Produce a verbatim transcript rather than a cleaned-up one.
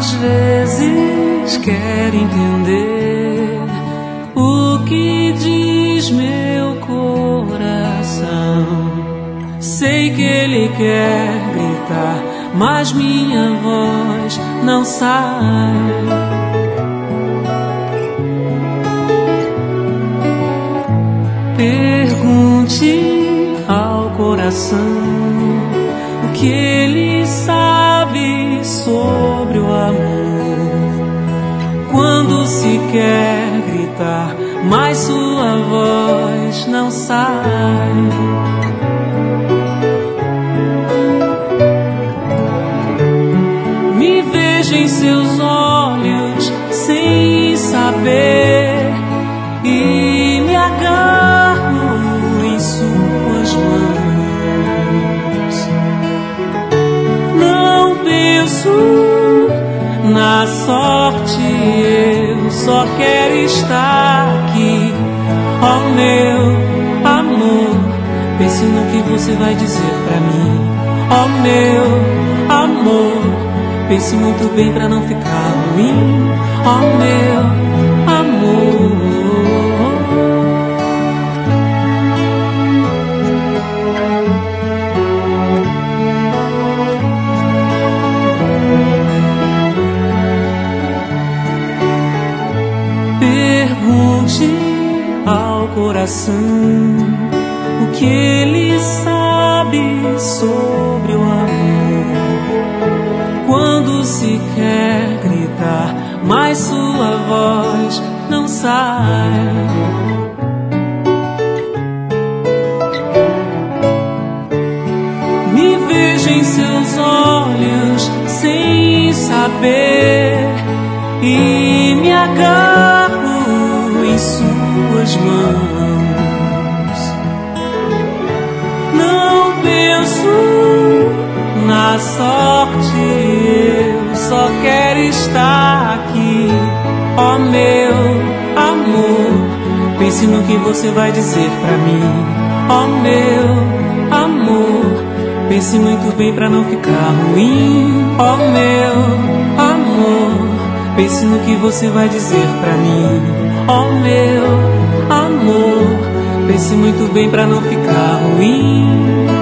Às vezes quero entender o que diz meu coração. Sei que ele quer gritar, mas minha voz não sai. Pergunte ao coração o que ele sabe sobre o amor. Quando se quer gritar, mas sua voz não sai. Me vejo em seus olhos sem saber e me agarro em suas mãos. Não penso na sorte, eu só quero estar aqui. Ó meu amor, pense no que você vai dizer pra mim. Ó meu amor, pense muito bem pra não ficar ruim. Ó meu amor. Pergunte ao coração o que ele sabe sobre o amor. Quando se quer gritar, mas sua voz não sai. Me vejo em seus olhos sem saber e me agarro em suas mãos. Não penso na sorte, eu só quero estar aqui. Ó meu amor, pense no que você vai dizer pra mim. Ó meu amor, pense muito bem pra não ficar ruim. Ó meu amor, pense no que você vai dizer pra mim. Ó meu amor, pense muito bem pra não ficar ruim.